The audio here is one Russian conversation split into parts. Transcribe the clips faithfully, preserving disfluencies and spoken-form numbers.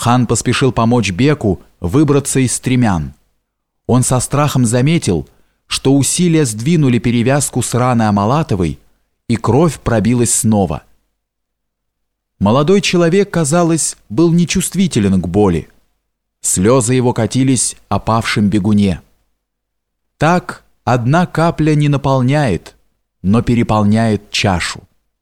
Хан поспешил помочь беку выбраться из стремян. Он со страхом заметил, что усилия сдвинули перевязку с раны Амалатовой, и кровь пробилась снова. Молодой человек, казалось, был нечувствителен к боли. Слезы его катились о павшем бегуне. Так одна капля не наполняет, но переполняет чашу.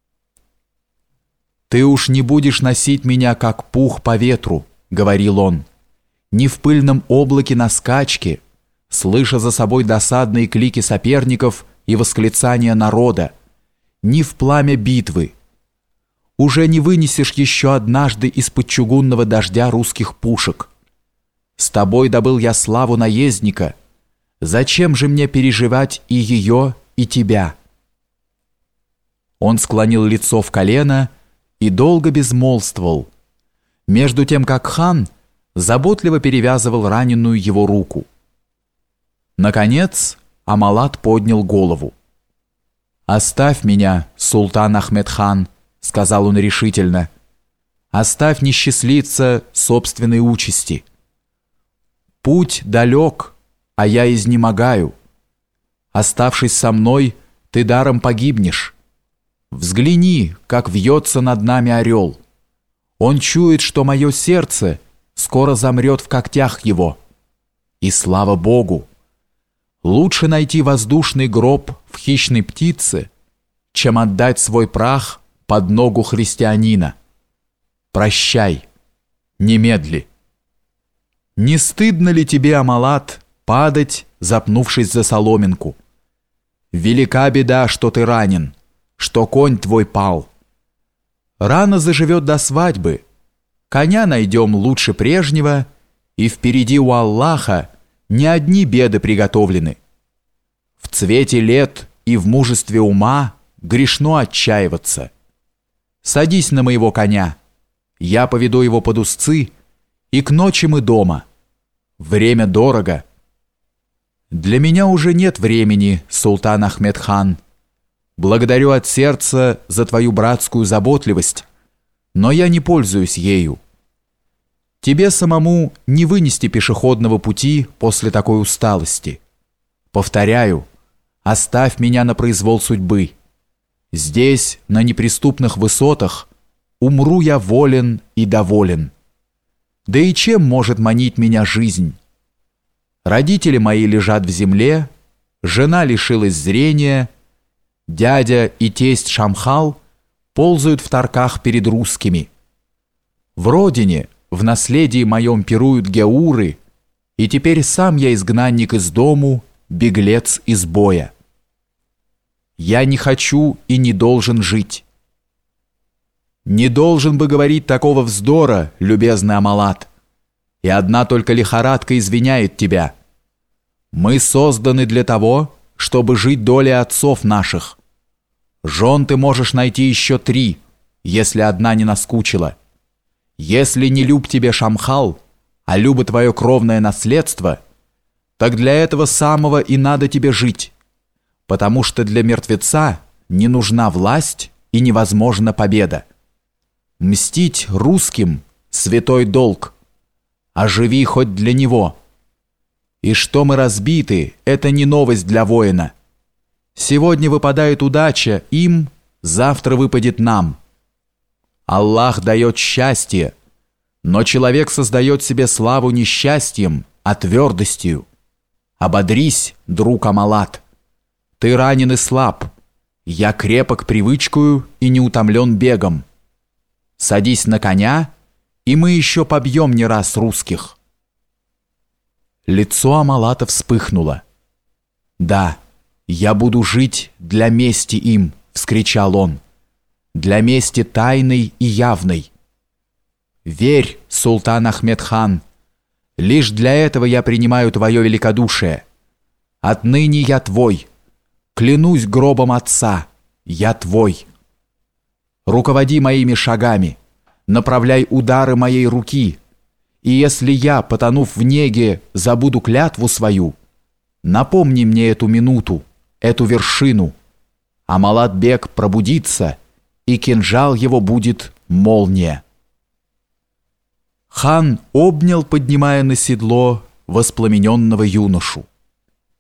«Ты уж не будешь носить меня, как пух по ветру», — говорил он, «ни в пыльном облаке на скачке, слыша за собой досадные клики соперников и восклицания народа, ни в пламя битвы. Уже не вынесешь еще однажды из-под чугунного дождя русских пушек. С тобой добыл я славу наездника. Зачем же мне переживать и ее, и тебя?» Он склонил лицо в колено и долго безмолвствовал, между тем как хан заботливо перевязывал раненую его руку. Наконец Амалат поднял голову. «Оставь меня, султан Ахмед-хан», — сказал он решительно. «Оставь не счастливца собственной участи. Путь далек, а я изнемогаю. Оставшись со мной, ты даром погибнешь. Взгляни, как вьется над нами орел. Он чует, что мое сердце скоро замрет в когтях его. И слава Богу! Лучше найти воздушный гроб в хищной птице, чем отдать свой прах под ногу христианина. Прощай, немедли. Не стыдно ли тебе, Амалат, падать, запнувшись за соломинку? Велика беда, что ты ранен, что конь твой пал. Рана заживет до свадьбы, коня найдем лучше прежнего, и впереди у Аллаха не одни беды приготовлены. В цвете лет и в мужестве ума грешно отчаиваться. Садись на моего коня, я поведу его под узцы, и к ночи мы дома. Время дорого. Для меня уже нет времени, султан Ахмед-хан. Благодарю от сердца за твою братскую заботливость, но я не пользуюсь ею. Тебе самому не вынести пешеходного пути после такой усталости. Повторяю, оставь меня на произвол судьбы. Здесь, на неприступных высотах, умру я волен и доволен. Да и чем может манить меня жизнь? Родители мои лежат в земле, жена лишилась зрения, дядя и тесть Шамхал ползают в тарках перед русскими. В родине, в наследии моем пируют геуры, и теперь сам я изгнанник из дому, беглец из боя. Я не хочу и не должен жить. Не должен бы говорить такого вздора, любезный Амалат, и одна только лихорадка извиняет тебя. Мы созданы для того, чтобы жить долей отцов наших. Жен ты можешь найти еще три, если одна не наскучила. Если не люб тебе Шамхал, а любо твое кровное наследство, так для этого самого и надо тебе жить, потому что для мертвеца не нужна власть и невозможна победа. Мстить русским – святой долг, а живи хоть для него. И что мы разбиты – это не новость для воина. Сегодня выпадает удача им, завтра выпадет нам. Аллах дает счастье, но человек создает себе славу не счастьем, а твердостью. Ободрись, друг Амалат. Ты ранен и слаб. Я крепок привычкою и не утомлен бегом. Садись на коня, и мы еще побьем не раз русских. Лицо Амалата вспыхнуло. «Да, я буду жить для мести им», — вскричал он, «для мести тайной и явной. Верь, султан Ахмед-хан, лишь для этого я принимаю твое великодушие. Отныне я твой, клянусь гробом отца, я твой. Руководи моими шагами, направляй удары моей руки, и если я, потонув в неге, забуду клятву свою, напомни мне эту минуту, эту вершину. Амалат-бек пробудится, и кинжал его будет молния». Хан обнял, поднимая на седло, воспламененного юношу.